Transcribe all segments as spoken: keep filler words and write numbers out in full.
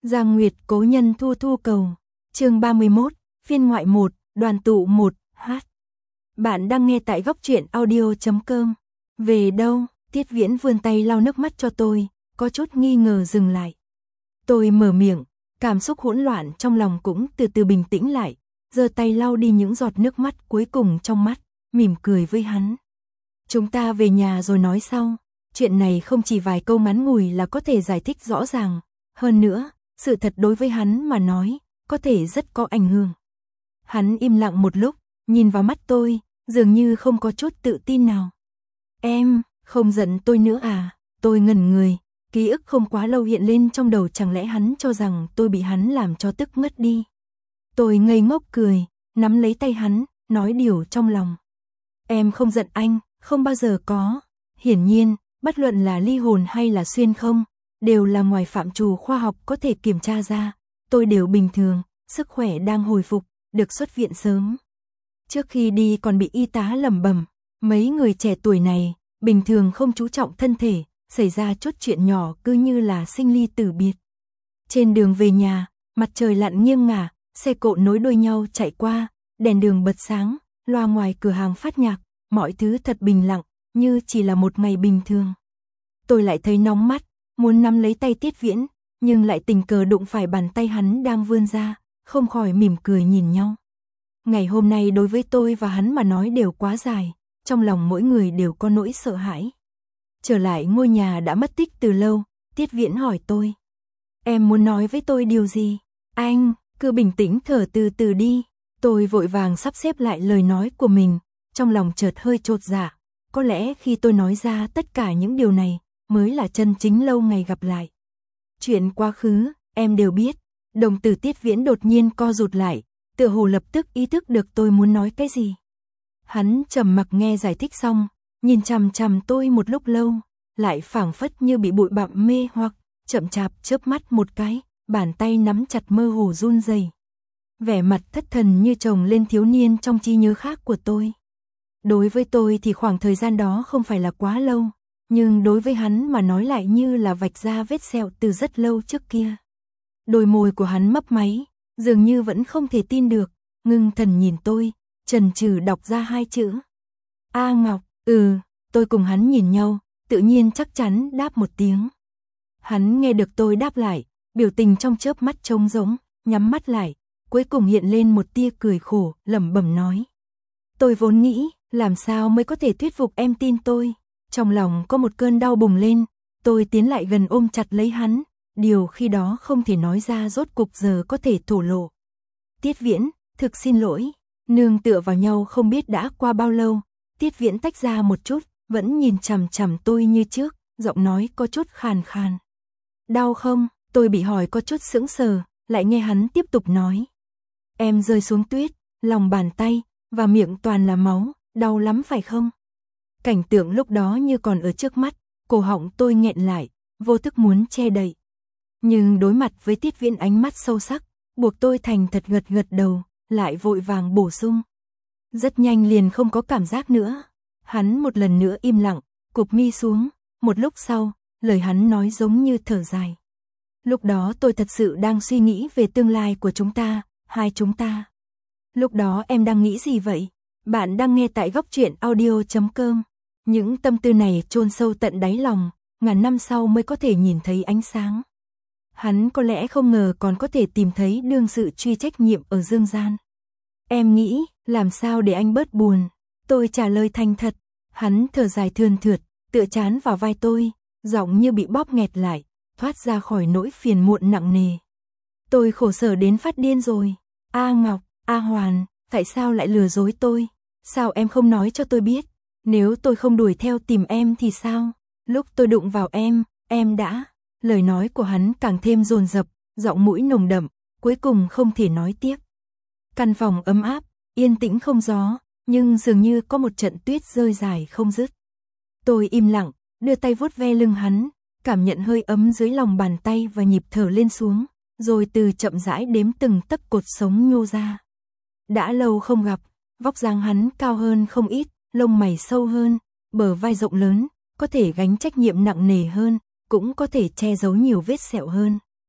Giang Nguyệt cố nhân thu thu cầu. Chương ba mươi mốt, phiên ngoại một, đoàn tụ một, hát. Bạn đang nghe tại góc truyện audio chấm com. Về đâu? Tiết Viễn vươn tay lau nước mắt cho tôi, có chút nghi ngờ dừng lại. Tôi mở miệng, cảm xúc hỗn loạn trong lòng cũng từ từ bình tĩnh lại, giơ tay lau đi những giọt nước mắt cuối cùng trong mắt, mỉm cười với hắn. Chúng ta về nhà rồi nói sau, chuyện này không chỉ vài câu ngắn ngủi là có thể giải thích rõ ràng, hơn nữa, sự thật đối với hắn mà nói, có thể rất có ảnh hưởng. Hắn im lặng một lúc, nhìn vào mắt tôi, dường như không có chút tự tin nào. Em, không giận tôi nữa à? Tôi ngẩn người, ký ức không quá lâu hiện lên trong đầu, chẳng lẽ hắn cho rằng tôi bị hắn làm cho tức ngất đi. Tôi ngây ngốc cười, nắm lấy tay hắn, nói điều trong lòng. Em không giận anh, không bao giờ có. Hiển nhiên, bất luận là ly hồn hay là xuyên không, đều là ngoài phạm trù khoa học có thể kiểm tra ra. Tôi đều bình thường, sức khỏe đang hồi phục, được xuất viện sớm. Trước khi đi còn bị y tá lẩm bẩm, mấy người trẻ tuổi này, bình thường không chú trọng thân thể, xảy ra chút chuyện nhỏ cứ như là sinh ly tử biệt. Trên đường về nhà, mặt trời lặn nghiêng ngả, xe cộ nối đuôi nhau chạy qua, đèn đường bật sáng, loa ngoài cửa hàng phát nhạc, mọi thứ thật bình lặng, như chỉ là một ngày bình thường. Tôi lại thấy nóng mắt, muốn nắm lấy tay Tiết Viễn, nhưng lại tình cờ đụng phải bàn tay hắn đang vươn ra, không khỏi mỉm cười nhìn nhau. Ngày hôm nay đối với tôi và hắn mà nói đều quá dài, trong lòng mỗi người đều có nỗi sợ hãi. Trở lại ngôi nhà đã mất tích từ lâu, Tiết Viễn hỏi tôi. Em muốn nói với tôi điều gì? Anh, cứ bình tĩnh thở từ từ đi. Tôi vội vàng sắp xếp lại lời nói của mình, trong lòng chợt hơi chột dạ. Có lẽ khi tôi nói ra tất cả những điều này, mới là chân chính lâu ngày gặp lại. Chuyện quá khứ, em đều biết. Đồng tử Tiết Viễn đột nhiên co rụt lại, tựa hồ lập tức ý thức được tôi muốn nói cái gì. Hắn trầm mặc nghe giải thích xong, nhìn chằm chằm tôi một lúc lâu, lại phảng phất như bị bụi bặm mê hoặc, chậm chạp chớp mắt một cái, bàn tay nắm chặt mơ hồ run rẩy. Vẻ mặt thất thần như chồng lên thiếu niên trong trí nhớ khác của tôi. Đối với tôi thì khoảng thời gian đó không phải là quá lâu, nhưng đối với hắn mà nói lại như là vạch ra vết sẹo từ rất lâu trước kia. Đôi môi của hắn mấp máy, dường như vẫn không thể tin được, ngưng thần nhìn tôi, chần chừ đọc ra hai chữ. A Ngọc, ừ, tôi cùng hắn nhìn nhau, tự nhiên chắc chắn đáp một tiếng. Hắn nghe được tôi đáp lại, biểu tình trong chớp mắt trống rỗng, nhắm mắt lại, cuối cùng hiện lên một tia cười khổ, lẩm bẩm nói. Tôi vốn nghĩ, làm sao mới có thể thuyết phục em tin tôi. Trong lòng có một cơn đau bùng lên, tôi tiến lại gần ôm chặt lấy hắn, điều khi đó không thể nói ra rốt cục giờ có thể thổ lộ. Tiết Viễn, thực xin lỗi. Nương tựa vào nhau không biết đã qua bao lâu, Tiết Viễn tách ra một chút, vẫn nhìn chằm chằm tôi như trước, giọng nói có chút khàn khàn. Đau không? Tôi bị hỏi có chút sững sờ, lại nghe hắn tiếp tục nói. Em rơi xuống tuyết, lòng bàn tay và miệng toàn là máu, đau lắm phải không? Cảnh tượng lúc đó như còn ở trước mắt, cổ họng tôi nghẹn lại, vô thức muốn che đậy. Nhưng đối mặt với Tiết Viễn ánh mắt sâu sắc, buộc tôi thành thật gật gật đầu, lại vội vàng bổ sung. Rất nhanh liền không có cảm giác nữa. Hắn một lần nữa im lặng, cụp mi xuống, một lúc sau, lời hắn nói giống như thở dài. Lúc đó tôi thật sự đang suy nghĩ về tương lai của chúng ta, hai chúng ta. Lúc đó em đang nghĩ gì vậy? Bạn đang nghe tại góc truyện audio chấm com. Những tâm tư này chôn sâu tận đáy lòng, ngàn năm sau mới có thể nhìn thấy ánh sáng. Hắn có lẽ không ngờ còn có thể tìm thấy đương sự truy trách nhiệm ở dương gian. Em nghĩ, làm sao để anh bớt buồn? Tôi trả lời thành thật. Hắn thở dài thườn thượt, tựa chán vào vai tôi, giọng như bị bóp nghẹt lại, thoát ra khỏi nỗi phiền muộn nặng nề. Tôi khổ sở đến phát điên rồi. A Ngọc, A Hoàn, tại sao lại lừa dối tôi? Sao em không nói cho tôi biết? Nếu tôi không đuổi theo tìm em thì sao? Lúc tôi đụng vào em, em đã... Lời nói của hắn càng thêm dồn dập, giọng mũi nồng đậm, cuối cùng không thể nói tiếp. Căn phòng ấm áp, yên tĩnh không gió, nhưng dường như có một trận tuyết rơi dài không dứt. Tôi im lặng, đưa tay vuốt ve lưng hắn, cảm nhận hơi ấm dưới lòng bàn tay và nhịp thở lên xuống, rồi từ chậm rãi đếm từng tấc cột sống nhô ra. Đã lâu không gặp, vóc dáng hắn cao hơn không ít, lông mày sâu hơn, bờ vai rộng lớn, có thể gánh trách nhiệm nặng nề hơn, cũng có thể che giấu nhiều vết sẹo hơn.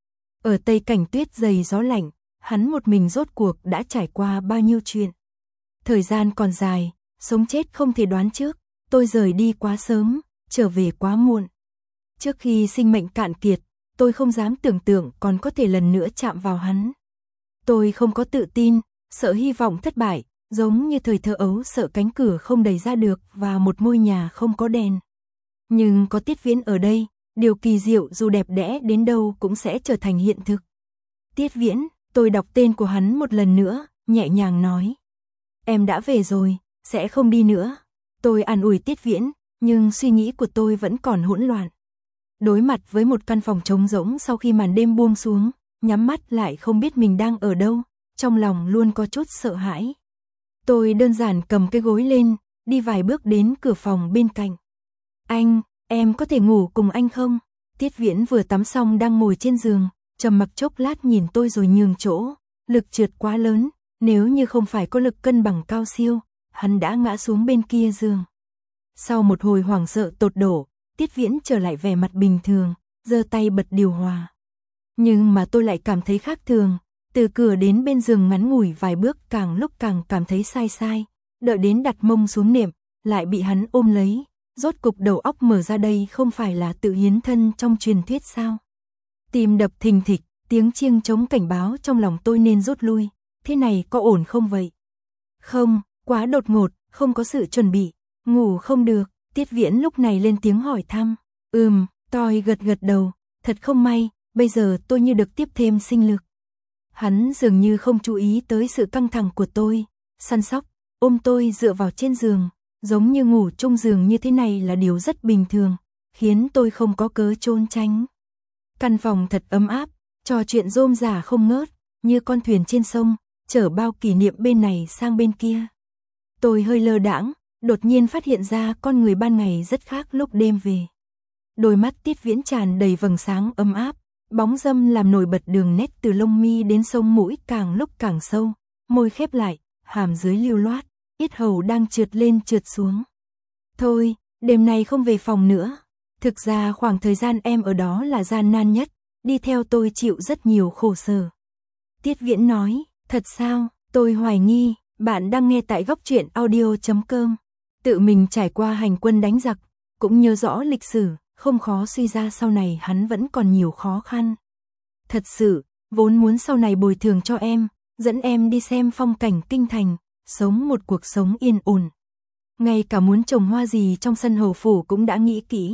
Ở Tây Cảnh tuyết dày gió lạnh, hắn một mình rốt cuộc đã trải qua bao nhiêu chuyện. Thời gian còn dài, sống chết không thể đoán trước, tôi rời đi quá sớm, trở về quá muộn. Trước khi sinh mệnh cạn kiệt, tôi không dám tưởng tượng còn có thể lần nữa chạm vào hắn. Tôi không có tự tin, sợ hy vọng thất bại, giống như thời thơ ấu sợ cánh cửa không đẩy ra được và một ngôi nhà không có đèn. Nhưng có Tiết Viễn ở đây, điều kỳ diệu dù đẹp đẽ đến đâu cũng sẽ trở thành hiện thực. Tiết Viễn, tôi đọc tên của hắn một lần nữa, nhẹ nhàng nói. Em đã về rồi, sẽ không đi nữa. Tôi an ủi Tiết Viễn, nhưng suy nghĩ của tôi vẫn còn hỗn loạn. Đối mặt với một căn phòng trống rỗng sau khi màn đêm buông xuống, nhắm mắt lại không biết mình đang ở đâu, trong lòng luôn có chút sợ hãi. Tôi đơn giản cầm cái gối lên, đi vài bước đến cửa phòng bên cạnh. Anh, em có thể ngủ cùng anh không? Tiết Viễn vừa tắm xong đang ngồi trên giường, trầm mặc chốc lát nhìn tôi rồi nhường chỗ, lực trượt quá lớn, nếu như không phải có lực cân bằng cao siêu, hắn đã ngã xuống bên kia giường. Sau một hồi hoảng sợ tột độ, Tiết Viễn trở lại vẻ mặt bình thường, giơ tay bật điều hòa. Nhưng mà tôi lại cảm thấy khác thường, từ cửa đến bên giường ngắn ngủi vài bước càng lúc càng cảm thấy sai sai, đợi đến đặt mông xuống nệm, lại bị hắn ôm lấy, rốt cục đầu óc mở ra đây không phải là tự hiến thân trong truyền thuyết sao. Tim đập thình thịch, tiếng chiêng trống cảnh báo trong lòng tôi nên rút lui, thế này có ổn không vậy? Không, quá đột ngột, không có sự chuẩn bị, ngủ không được. Tiết Viễn lúc này lên tiếng hỏi thăm. Ừm, tôi gật gật đầu, thật không may, bây giờ tôi như được tiếp thêm sinh lực. Hắn dường như không chú ý tới sự căng thẳng của tôi, săn sóc, ôm tôi dựa vào trên giường, giống như ngủ chung giường như thế này là điều rất bình thường, khiến tôi không có cớ trốn tránh. Căn phòng thật ấm áp, trò chuyện rôm rả không ngớt, như con thuyền trên sông, chở bao kỷ niệm bên này sang bên kia. Tôi hơi lơ đãng, đột nhiên phát hiện ra con người ban ngày rất khác lúc đêm về. Đôi mắt Tiết Viễn tràn đầy vầng sáng ấm áp, bóng râm làm nổi bật đường nét từ lông mi đến sống mũi càng lúc càng sâu, môi khép lại, hàm dưới lưu loát, yết hầu đang trượt lên trượt xuống. Thôi, đêm nay không về phòng nữa. Thực ra khoảng thời gian em ở đó là gian nan nhất, đi theo tôi chịu rất nhiều khổ sở. Tiết Viễn nói, thật sao? Tôi hoài nghi, bạn đang nghe tại góc truyện audio chấm com. Tự mình trải qua hành quân đánh giặc, cũng nhớ rõ lịch sử, không khó suy ra sau này hắn vẫn còn nhiều khó khăn. Thật sự, vốn muốn sau này bồi thường cho em, dẫn em đi xem phong cảnh kinh thành, sống một cuộc sống yên ổn. Ngay cả muốn trồng hoa gì trong sân hầu phủ cũng đã nghĩ kỹ.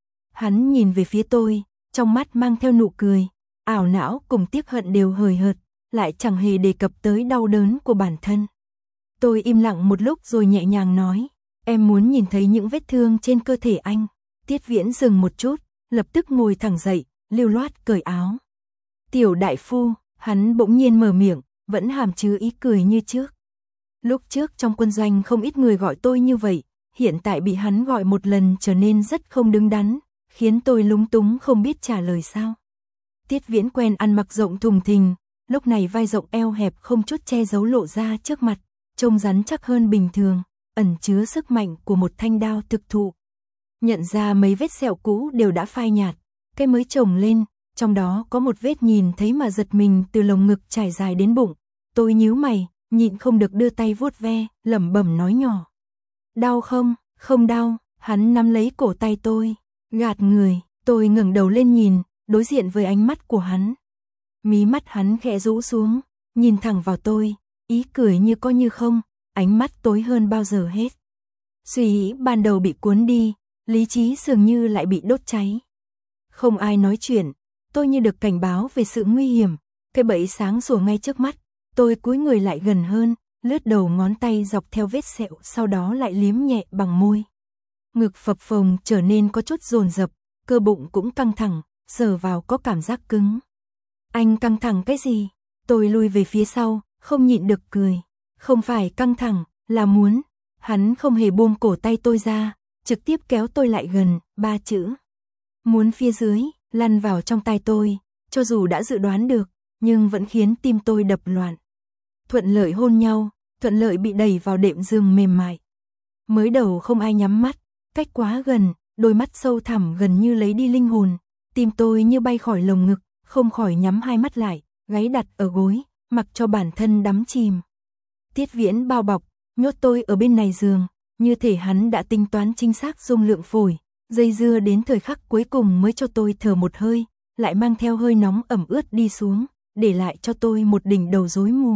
Hắn nhìn về phía tôi, trong mắt mang theo nụ cười, ảo não cùng tiếc hận đều hời hợt, lại chẳng hề đề cập tới đau đớn của bản thân. Tôi im lặng một lúc rồi nhẹ nhàng nói, em muốn nhìn thấy những vết thương trên cơ thể anh. Tiết Viễn dừng một chút, lập tức ngồi thẳng dậy, lưu loát cởi áo. Tiểu đại phu, hắn bỗng nhiên mở miệng, vẫn hàm chứa ý cười như trước. Lúc trước trong quân doanh không ít người gọi tôi như vậy, hiện tại bị hắn gọi một lần trở nên rất không đứng đắn, khiến tôi lúng túng không biết trả lời sao. Tiết Viễn quen ăn mặc rộng thùng thình, lúc này vai rộng eo hẹp không chút che giấu lộ ra trước mặt, trông rắn chắc hơn bình thường, ẩn chứa sức mạnh của một thanh đao thực thụ. Nhận ra mấy vết sẹo cũ đều đã phai nhạt, cái mới chồng lên, trong đó có một vết nhìn thấy mà giật mình từ lồng ngực trải dài đến bụng. Tôi nhíu mày, nhịn không được đưa tay vuốt ve, lẩm bẩm nói nhỏ. Đau không? Không đau. Hắn nắm lấy cổ tay tôi, gạt người. Tôi ngẩng đầu lên nhìn, đối diện với ánh mắt của hắn. Mí mắt hắn khẽ rũ xuống, nhìn thẳng vào tôi, ý cười như có như không, ánh mắt tối hơn bao giờ hết. Suy nghĩ ban đầu bị cuốn đi, lý trí dường như lại bị đốt cháy. Không ai nói chuyện, tôi như được cảnh báo về sự nguy hiểm, cái bẫy sáng sủa ngay trước mắt. Tôi cúi người lại gần hơn, lướt đầu ngón tay dọc theo vết sẹo, sau đó lại liếm nhẹ bằng môi. Ngực phập phồng trở nên có chút dồn dập, cơ bụng cũng căng thẳng, sờ vào có cảm giác cứng. Anh căng thẳng cái gì? Tôi lùi về phía sau, không nhịn được cười. Không phải căng thẳng, là muốn. Hắn không hề buông cổ tay tôi ra, trực tiếp kéo tôi lại gần, ba chữ. Muốn phía dưới, lăn vào trong tay tôi, cho dù đã dự đoán được, nhưng vẫn khiến tim tôi đập loạn. Thuận lợi hôn nhau, thuận lợi bị đẩy vào đệm giường mềm mại. Mới đầu không ai nhắm mắt, cách quá gần, đôi mắt sâu thẳm gần như lấy đi linh hồn, tim tôi như bay khỏi lồng ngực, không khỏi nhắm hai mắt lại, gáy đặt ở gối, mặc cho bản thân đắm chìm. Tiết Viễn bao bọc, nhốt tôi ở bên này giường, như thể hắn đã tính toán chính xác dung lượng phổi, dây dưa đến thời khắc cuối cùng mới cho tôi thở một hơi, lại mang theo hơi nóng ẩm ướt đi xuống, để lại cho tôi một đỉnh đầu rối mù.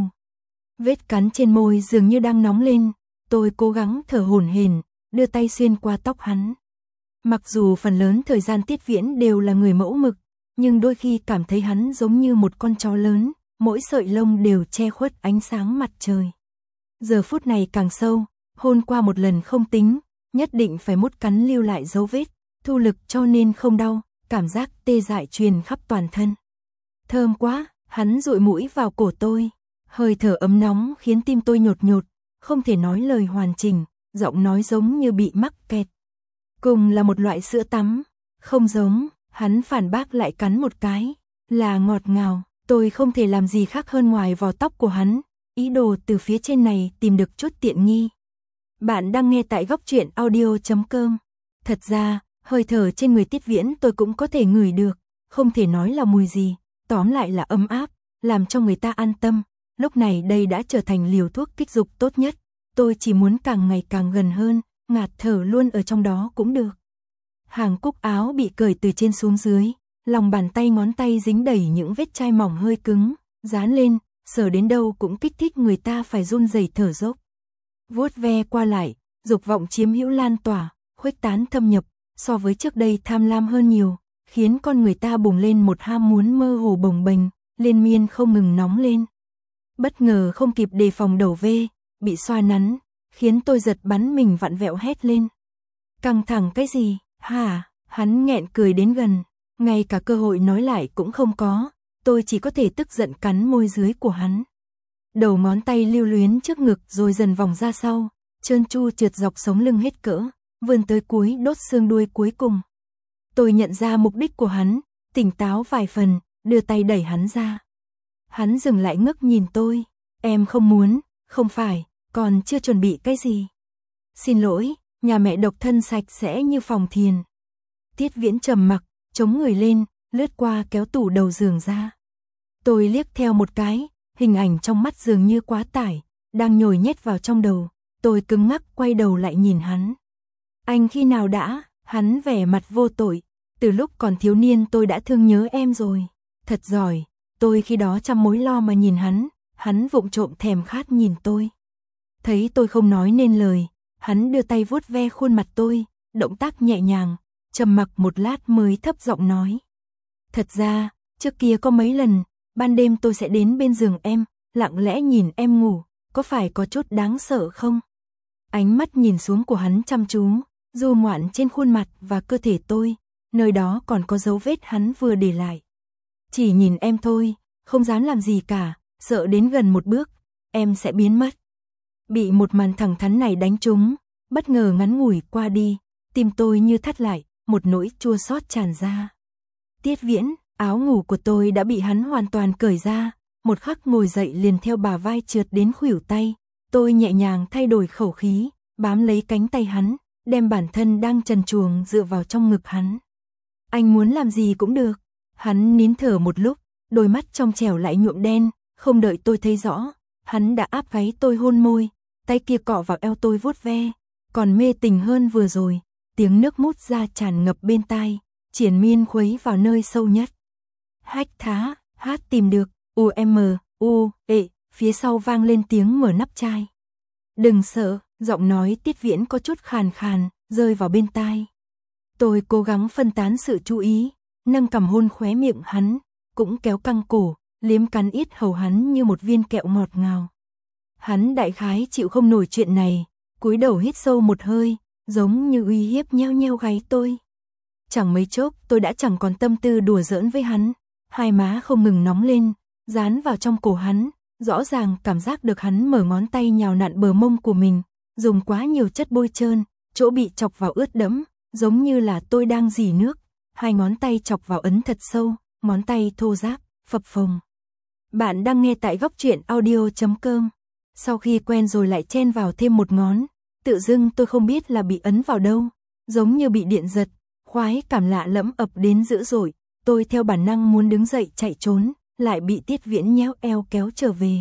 Vết cắn trên môi dường như đang nóng lên, tôi cố gắng thở hổn hển, đưa tay xuyên qua tóc hắn. Mặc dù phần lớn thời gian Tiết Viễn đều là người mẫu mực, nhưng đôi khi cảm thấy hắn giống như một con chó lớn, mỗi sợi lông đều che khuất ánh sáng mặt trời. Giờ phút này càng sâu, hôn qua một lần không tính, nhất định phải mút cắn lưu lại dấu vết, thu lực cho nên không đau, cảm giác tê dại truyền khắp toàn thân. Thơm quá, hắn dụi mũi vào cổ tôi, hơi thở ấm nóng khiến tim tôi nhột nhột, không thể nói lời hoàn chỉnh, giọng nói giống như bị mắc kẹt. Cùng là một loại sữa tắm, không giống, hắn phản bác lại cắn một cái, là ngọt ngào, tôi không thể làm gì khác hơn ngoài vò tóc của hắn, ý đồ từ phía trên này tìm được chút tiện nghi. Bạn đang nghe tại góc truyện audio chấm com. Thật ra, hơi thở trên người Tiết Viễn tôi cũng có thể ngửi được, không thể nói là mùi gì, tóm lại là ấm áp, làm cho người ta an tâm. Lúc này đây đã trở thành liều thuốc kích dục tốt nhất, tôi chỉ muốn càng ngày càng gần hơn, ngạt thở luôn ở trong đó cũng được. Hàng cúc áo bị cởi từ trên xuống dưới, lòng bàn tay ngón tay dính đầy những vết chai mỏng hơi cứng, dán lên, sờ đến đâu cũng kích thích người ta phải run rẩy thở dốc. Vuốt ve qua lại, dục vọng chiếm hữu lan tỏa, khuếch tán thâm nhập, so với trước đây tham lam hơn nhiều, khiến con người ta bùng lên một ham muốn mơ hồ bồng bềnh, liên miên không ngừng nóng lên. Bất ngờ không kịp đề phòng đầu vê, bị xoa nắn, khiến tôi giật bắn mình vặn vẹo hét lên. Căng thẳng cái gì, hả, hắn nghẹn cười đến gần, ngay cả cơ hội nói lại cũng không có, tôi chỉ có thể tức giận cắn môi dưới của hắn. Đầu ngón tay lưu luyến trước ngực rồi dần vòng ra sau, trơn tru trượt dọc sống lưng hết cỡ, vươn tới cuối đốt xương đuôi cuối cùng. Tôi nhận ra mục đích của hắn, tỉnh táo vài phần, đưa tay đẩy hắn ra. Hắn dừng lại ngước nhìn tôi, em không muốn, không phải, còn chưa chuẩn bị cái gì. Xin lỗi, nhà mẹ độc thân sạch sẽ như phòng thiền. Tiết Viễn trầm mặc, chống người lên, lướt qua kéo tủ đầu giường ra. Tôi liếc theo một cái, hình ảnh trong mắt dường như quá tải, đang nhồi nhét vào trong đầu, tôi cứng ngắc quay đầu lại nhìn hắn. Anh khi nào đã, hắn vẻ mặt vô tội, từ lúc còn thiếu niên tôi đã thương nhớ em rồi, thật giỏi, tôi khi đó trăm mối lo mà nhìn hắn, hắn vụng trộm thèm khát nhìn tôi. Thấy tôi không nói nên lời, hắn đưa tay vuốt ve khuôn mặt tôi, động tác nhẹ nhàng, trầm mặc một lát mới thấp giọng nói. Thật ra, trước kia có mấy lần, ban đêm tôi sẽ đến bên giường em, lặng lẽ nhìn em ngủ, có phải có chút đáng sợ không? Ánh mắt nhìn xuống của hắn chăm chú, du ngoạn trên khuôn mặt và cơ thể tôi, nơi đó còn có dấu vết hắn vừa để lại. Chỉ nhìn em thôi, không dám làm gì cả, sợ đến gần một bước, em sẽ biến mất. Bị một màn thẳng thắn này đánh trúng, bất ngờ ngắn ngủi qua đi, tim tôi như thắt lại, một nỗi chua xót tràn ra. Tiết Viễn, áo ngủ của tôi đã bị hắn hoàn toàn cởi ra, một khắc ngồi dậy liền theo bả vai trượt đến khuỷu tay, tôi nhẹ nhàng thay đổi khẩu khí, bám lấy cánh tay hắn, đem bản thân đang trần truồng dựa vào trong ngực hắn. Anh muốn làm gì cũng được. Hắn nín thở một lúc, đôi mắt trong trẻo lại nhuộm đen, không đợi tôi thấy rõ, hắn đã áp gáy tôi hôn môi, tay kia cọ vào eo tôi vuốt ve, còn mê tình hơn vừa rồi, tiếng nước mút ra tràn ngập bên tai, triền miên khuấy vào nơi sâu nhất. Hách thá, hát tìm được, u em, u, ệ, phía sau vang lên tiếng mở nắp chai. Đừng sợ, giọng nói Tiết Viễn có chút khàn khàn, rơi vào bên tai. Tôi cố gắng phân tán sự chú ý, nâng cằm hôn khóe miệng hắn, cũng kéo căng cổ, liếm cắn yết hầu hắn như một viên kẹo ngọt ngào. Hắn đại khái chịu không nổi chuyện này, cúi đầu hít sâu một hơi, giống như uy hiếp nheo nheo gáy tôi. Chẳng mấy chốc tôi đã chẳng còn tâm tư đùa giỡn với hắn, hai má không ngừng nóng lên, dán vào trong cổ hắn, rõ ràng cảm giác được hắn mở ngón tay nhào nặn bờ mông của mình, dùng quá nhiều chất bôi trơn, chỗ bị chọc vào ướt đẫm, giống như là tôi đang rỉ nước, hai ngón tay chọc vào ấn thật sâu, ngón tay thô ráp, phập phồng. Bạn đang nghe tại góc truyện audio chấm com. Sau khi quen rồi lại chen vào thêm một ngón, tự dưng tôi không biết là bị ấn vào đâu, giống như bị điện giật, khoái cảm lạ lẫm ập đến dữ dội, Tôi theo bản năng muốn đứng dậy chạy trốn, lại bị Tiết Viễn nhéo eo kéo trở về.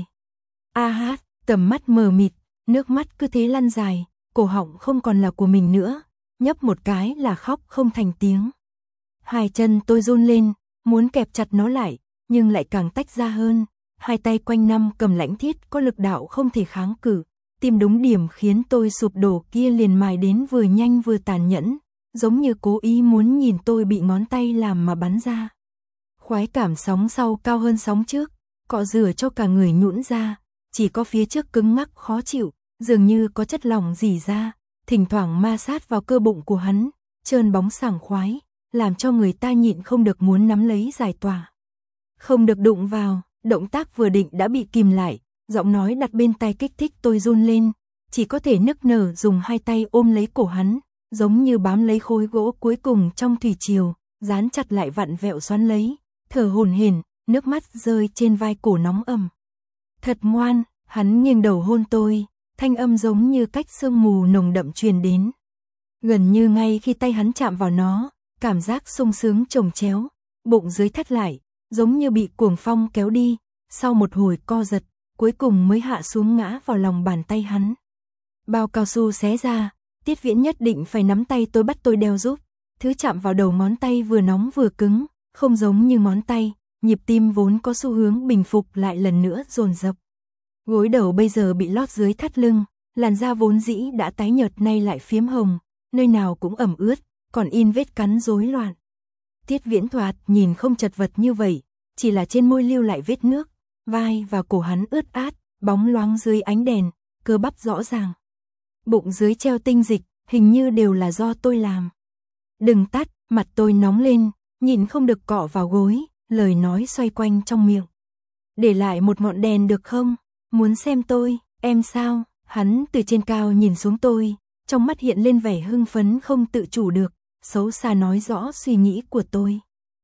A hát, tầm mắt mờ mịt, nước mắt cứ thế lăn dài, cổ họng không còn là của mình nữa, nhấp một cái là khóc không thành tiếng. Hai chân tôi run lên, muốn kẹp chặt nó lại, nhưng lại càng tách ra hơn. Hai tay quanh năm cầm lãnh thiết có lực đạo không thể kháng cự, tìm đúng điểm khiến tôi sụp đổ kia liền mài đến vừa nhanh vừa tàn nhẫn, giống như cố ý muốn nhìn tôi bị ngón tay làm mà bắn ra. Khoái cảm sóng sau cao hơn sóng trước, cọ rửa cho cả người nhũn ra, chỉ có phía trước cứng ngắc khó chịu, dường như có chất lỏng rỉ ra, thỉnh thoảng ma sát vào cơ bụng của hắn, trơn bóng sảng khoái, làm cho người ta nhịn không được muốn nắm lấy giải tỏa. Không được đụng vào, động tác vừa định đã bị kìm lại, giọng nói đặt bên tai kích thích tôi run lên, chỉ có thể nức nở dùng hai tay ôm lấy cổ hắn, giống như bám lấy khối gỗ cuối cùng trong thủy triều, dán chặt lại vặn vẹo xoắn lấy, thở hổn hển, nước mắt rơi trên vai cổ nóng ẩm. Thật ngoan, hắn nghiêng đầu hôn tôi, thanh âm giống như cách sương mù nồng đậm truyền đến. Gần như ngay khi tay hắn chạm vào nó, cảm giác sung sướng chồng chéo, bụng dưới thắt lại, giống như bị cuồng phong kéo đi, sau một hồi co giật, cuối cùng mới hạ xuống ngã vào lòng bàn tay hắn. Bao cao su xé ra, Tiết Viễn nhất định phải nắm tay tôi bắt tôi đeo giúp, thứ chạm vào đầu ngón tay vừa nóng vừa cứng, không giống như ngón tay, nhịp tim vốn có xu hướng bình phục lại lần nữa dồn dập. Gối đầu bây giờ bị lót dưới thắt lưng, làn da vốn dĩ đã tái nhợt nay lại phiếm hồng, nơi nào cũng ẩm ướt, còn in vết cắn rối loạn. Tiết Viễn thoạt nhìn không chật vật như vậy, chỉ là trên môi lưu lại vết nước, vai và cổ hắn ướt át, bóng loáng dưới ánh đèn, cơ bắp rõ ràng. Bụng dưới treo tinh dịch, hình như đều là do tôi làm. Đừng tắt, mặt tôi nóng lên, nhìn không được cọ vào gối, lời nói xoay quanh trong miệng. Để lại một ngọn đèn được không? Muốn xem tôi, em sao? Hắn từ trên cao nhìn xuống tôi, trong mắt hiện lên vẻ hưng phấn không tự chủ được, xấu xa nói rõ suy nghĩ của tôi.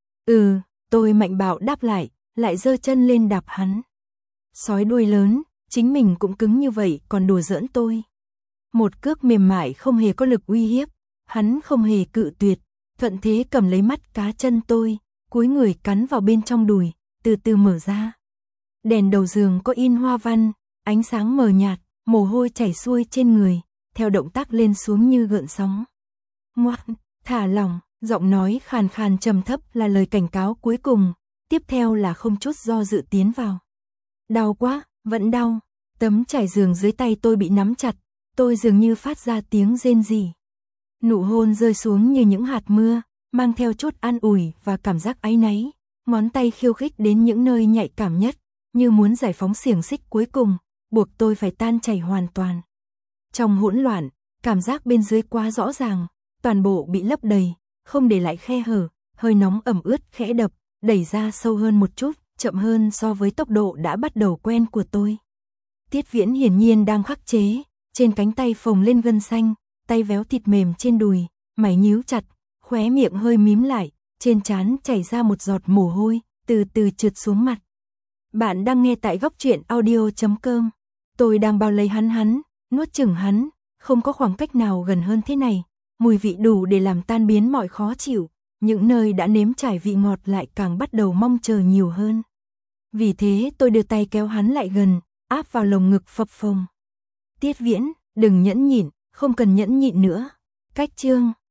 Ừ, tôi mạnh bạo đáp lại, lại giơ chân lên đạp hắn. Sói đuôi lớn, chính mình cũng cứng như vậy còn đùa giỡn tôi. Một cước mềm mại không hề có lực uy hiếp, hắn không hề cự tuyệt, thuận thế cầm lấy mắt cá chân tôi, cúi người cắn vào bên trong đùi, từ từ mở ra. Đèn đầu giường có in hoa văn, ánh sáng mờ nhạt, mồ hôi chảy xuôi trên người, theo động tác lên xuống như gợn sóng. Ngoan, thả lỏng, giọng nói khàn khàn trầm thấp là lời cảnh cáo cuối cùng, tiếp theo là không chút do dự tiến vào. Đau quá, vẫn đau, tấm trải giường dưới tay tôi bị nắm chặt, tôi dường như phát ra tiếng rên rỉ. Nụ hôn rơi xuống như những hạt mưa, mang theo chút an ủi và cảm giác áy náy, ngón tay khiêu khích đến những nơi nhạy cảm nhất, như muốn giải phóng xiềng xích cuối cùng, buộc tôi phải tan chảy hoàn toàn. Trong hỗn loạn, cảm giác bên dưới quá rõ ràng, toàn bộ bị lấp đầy, không để lại khe hở, hơi nóng ẩm ướt khẽ đập, đẩy ra sâu hơn một chút, chậm hơn so với tốc độ đã bắt đầu quen của tôi. Tiết Viễn hiển nhiên đang khắc chế, trên cánh tay phồng lên gân xanh, tay véo thịt mềm trên đùi, mày nhíu chặt, khóe miệng hơi mím lại, trên trán chảy ra một giọt mồ hôi, từ từ trượt xuống mặt. Bạn đang nghe tại góc truyện audio chấm com. Tôi đang bao lấy hắn hắn, nuốt chửng hắn, không có khoảng cách nào gần hơn thế này, mùi vị đủ để làm tan biến mọi khó chịu, những nơi đã nếm trải vị ngọt lại càng bắt đầu mong chờ nhiều hơn. Vì thế tôi đưa tay kéo hắn lại gần, áp vào lồng ngực phập phồng. Tiết Viễn, đừng nhẫn nhịn, không cần nhẫn nhịn nữa. Cách chương